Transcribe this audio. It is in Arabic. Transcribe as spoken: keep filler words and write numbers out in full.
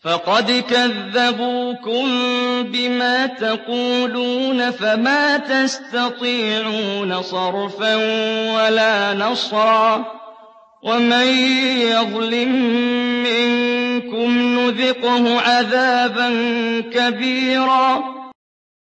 فَقَدْ كَذَّبُوكُم بِمَا تَقُولُونَ فَمَا تَسْتَطِيعُونَ صَرْفًا وَلَا نَصْرًا ۚ وَمَن يَظْلِم مِّنكُمْ نُذِقْهُ عَذَابًا كَبِيرًا